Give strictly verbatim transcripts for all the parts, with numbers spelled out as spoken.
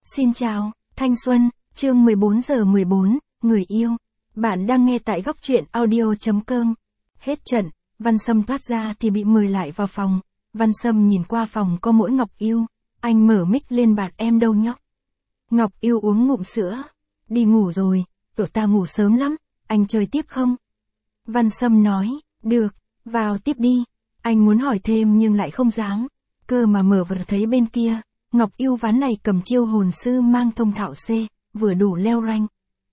Xin chào, thanh xuân, chương mười bốn giờ mười bốn, người yêu. Bạn đang nghe tại góc truyện audio chấm com. Hết trận, Văn Sâm thoát ra thì bị mời lại vào phòng. Văn Sâm nhìn qua phòng có mỗi Ngọc Yêu. Anh mở mic lên bạn em đâu nhóc. Ngọc Yêu uống ngụm sữa. Đi ngủ rồi, tụi ta ngủ sớm lắm, anh chơi tiếp không? Văn Sâm nói, được, vào tiếp đi. Anh muốn hỏi thêm nhưng lại không dám. Cơ mà mở vừa thấy bên kia, Ngọc Yêu ván này cầm chiêu hồn sư mang thông thạo C, vừa đủ leo rank.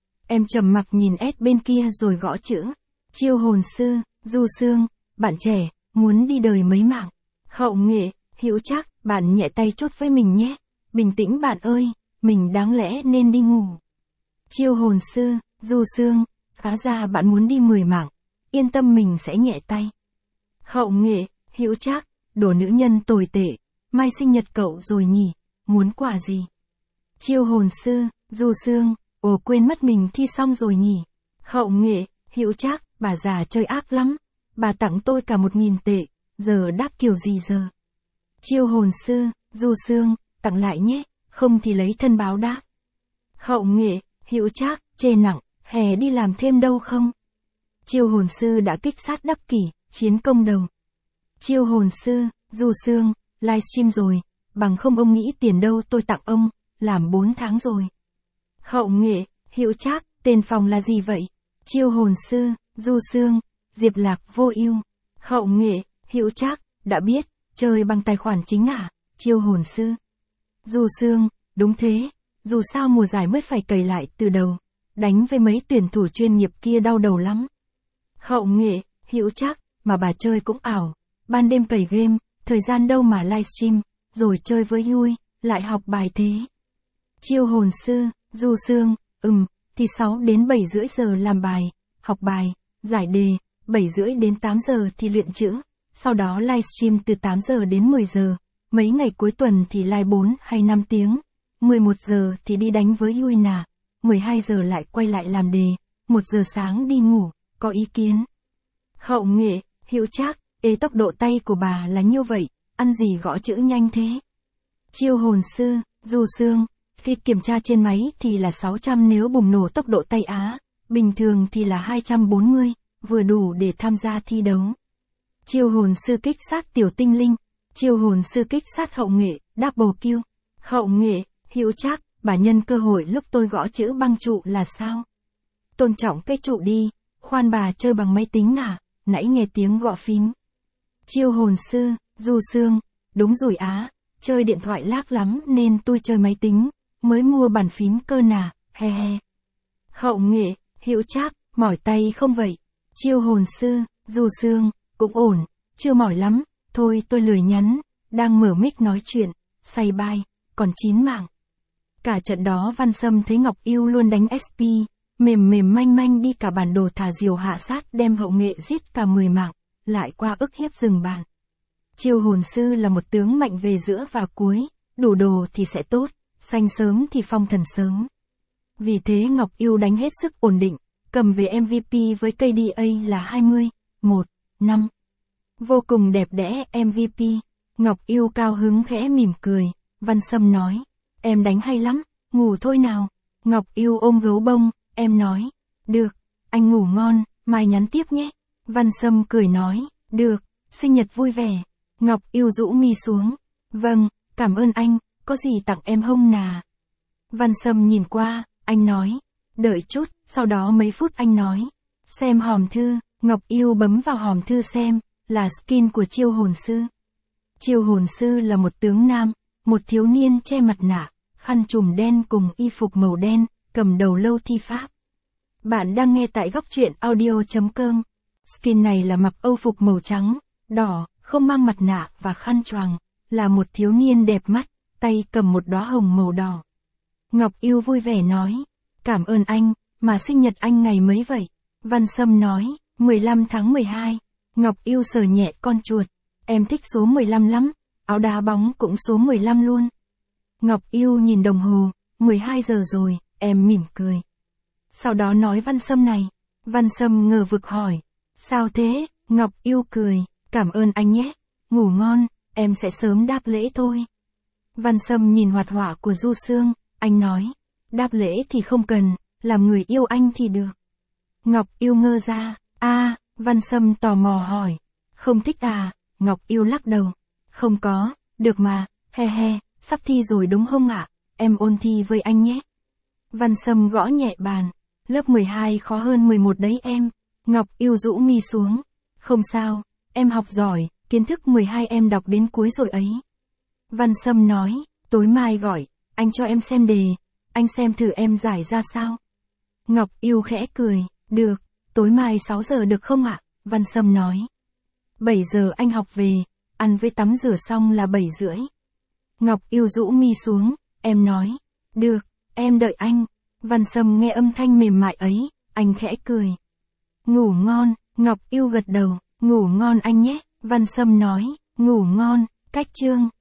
Em trầm mặc nhìn S bên kia rồi gõ chữ. Chiêu hồn sư, Du Sương, bạn trẻ, muốn đi đời mấy mạng. Hậu nghệ, Hữu Trác, bạn nhẹ tay chốt với mình nhé. Bình tĩnh bạn ơi, mình đáng lẽ nên đi ngủ. Chiêu hồn sư, Du Sương, khá ra bạn muốn đi mười mạng. Yên tâm mình sẽ nhẹ tay. Hậu nghệ, Hữu Trác, đồ nữ nhân tồi tệ. Mai sinh nhật cậu rồi nhỉ, muốn quà gì? Chiêu hồn sư, Du Sương, ồ quên mất mình thi xong rồi nhỉ. Hậu nghệ, Hữu Trác, bà già chơi ác lắm. Bà tặng tôi cả một nghìn tệ, giờ đáp kiểu gì giờ? Chiêu hồn sư, Du Sương, tặng lại nhé, không thì lấy thân báo đáp. Hậu nghệ, Hữu Trác, chê nặng, hè đi làm thêm đâu không? Chiêu hồn sư đã kích sát đắc kỷ, chiến công đầu. Chiêu hồn sư, Du Sương, livestream rồi, bằng không ông nghĩ tiền đâu tôi tặng ông, làm bốn tháng rồi. Hậu nghệ, Hữu Trác, tên phòng là gì vậy? Chiêu hồn sư, Du Sương, Diệp Lạc Vô Ưu. Hậu nghệ, Hữu Trác, đã biết, chơi bằng tài khoản chính à? Chiêu hồn sư, Du Sương, đúng thế, dù sao mùa giải mới phải cày lại từ đầu, đánh với mấy tuyển thủ chuyên nghiệp kia đau đầu lắm. Hậu nghệ, Hữu Trác, mà bà chơi cũng ảo, ban đêm cày game, thời gian đâu mà livestream, rồi chơi với vui, lại học bài thế. Chiêu hồn sư, Du Sương, ừm, thì sáu đến bảy rưỡi giờ làm bài, học bài, giải đề, bảy rưỡi đến tám giờ thì luyện chữ, sau đó livestream từ tám giờ đến mười giờ, mấy ngày cuối tuần thì live bốn hay năm tiếng, mười một giờ thì đi đánh với vui nà, mười hai giờ lại quay lại làm đề, một giờ sáng đi ngủ, có ý kiến? Hậu nghệ, Hữu Trác, ê tốc độ tay của bà là như vậy, ăn gì gõ chữ nhanh thế? Chiêu hồn sư, Du Sương, khi kiểm tra trên máy thì là sáu trăm nếu bùng nổ tốc độ tay Á, bình thường thì là hai trăm bốn mươi, vừa đủ để tham gia thi đấu. Chiêu hồn sư kích sát tiểu tinh linh, chiêu hồn sư kích sát hậu nghệ, double kill. Hậu nghệ, Hữu Trác, bà nhân cơ hội lúc tôi gõ chữ băng trụ là sao? Tôn trọng cái trụ đi, khoan bà chơi bằng máy tính à, nãy nghe tiếng gõ phím. Chiêu hồn sư, Du Sương, đúng rồi á, chơi điện thoại lag lắm nên tôi chơi máy tính, mới mua bàn phím cơ nà, he he. Hậu nghệ, Hữu Trác, mỏi tay không vậy? Chiêu hồn sư, Du Sương, cũng ổn, chưa mỏi lắm, thôi tôi lười nhắn, đang mở mic nói chuyện, say bai, còn chín mạng. Cả trận đó Văn Sâm thấy Ngọc Yêu luôn đánh ét pê, mềm mềm manh manh đi cả bản đồ thả diều hạ sát đem hậu nghệ giết cả mười mạng, lại qua ức hiếp rừng bàn. Chiêu hồn sư là một tướng mạnh về giữa và cuối, đủ đồ thì sẽ tốt, xanh sớm thì phong thần sớm. Vì thế Ngọc Yêu đánh hết sức ổn định, cầm về em vê pê với ca đê a là hai mươi, một, năm. Vô cùng đẹp đẽ em vê pê, Ngọc Yêu cao hứng khẽ mỉm cười, Văn Sâm nói, em đánh hay lắm, ngủ thôi nào. Ngọc Yêu ôm gấu bông, em nói, được, anh ngủ ngon, mai nhắn tiếp nhé. Văn Sâm cười nói, được, sinh nhật vui vẻ. Ngọc Yêu rũ mi xuống, vâng, cảm ơn anh, có gì tặng em không nà? Văn Sâm nhìn qua, anh nói, đợi chút, sau đó mấy phút anh nói, xem hòm thư. Ngọc Yêu bấm vào hòm thư xem, là skin của chiêu hồn sư. Chiêu hồn sư là một tướng nam, một thiếu niên che mặt nạ, khăn trùm đen cùng y phục màu đen, cầm đầu lâu thi pháp. Bạn đang nghe tại góc truyện audio chấm com. Skin này là mặc âu phục màu trắng, đỏ, không mang mặt nạ và khăn choàng, là một thiếu niên đẹp mắt, tay cầm một đóa hồng màu đỏ. Ngọc Yêu vui vẻ nói, cảm ơn anh, mà sinh nhật anh ngày mấy vậy? Văn Sâm nói, mười lăm tháng mười hai. Ngọc Yêu sờ nhẹ con chuột, em thích số mười lăm lắm, áo đá bóng cũng số mười lăm luôn. Ngọc Yêu nhìn đồng hồ, mười hai giờ rồi, em mỉm cười. Sau đó nói Văn Sâm này, Văn Sâm ngờ vực hỏi, sao thế? Ngọc Yêu cười, cảm ơn anh nhé, ngủ ngon, em sẽ sớm đáp lễ thôi. Văn Sâm nhìn hoạt họa của Du Sương, Anh nói. Đáp lễ thì không cần, làm người yêu anh thì được. Ngọc Yêu ngơ ra. A, Văn Sâm tò mò hỏi. Không thích à? Ngọc Yêu lắc đầu. Không có, được mà, he he, sắp thi rồi đúng không ạ? Em ôn thi với anh nhé. Văn Sâm gõ nhẹ bàn. Lớp mười hai khó hơn mười một đấy em. Ngọc Yêu rũ mi xuống. Không sao, em học giỏi, kiến thức mười hai em đọc đến cuối rồi ấy. Văn Sâm nói, tối mai gọi, anh cho em xem đề, anh xem thử em giải ra sao. Ngọc Yêu khẽ cười, được, tối mai sáu giờ được không ạ? Văn Sâm nói. bảy giờ anh học về, ăn với tắm rửa xong là bảy rưỡi. Ngọc Yêu rũ mi xuống, em nói, được, em đợi anh. Văn Sâm nghe âm thanh mềm mại ấy, anh khẽ cười. Ngủ ngon, Ngọc Yêu gật đầu, ngủ ngon anh nhé. Văn Sâm nói, ngủ ngon, cách chương.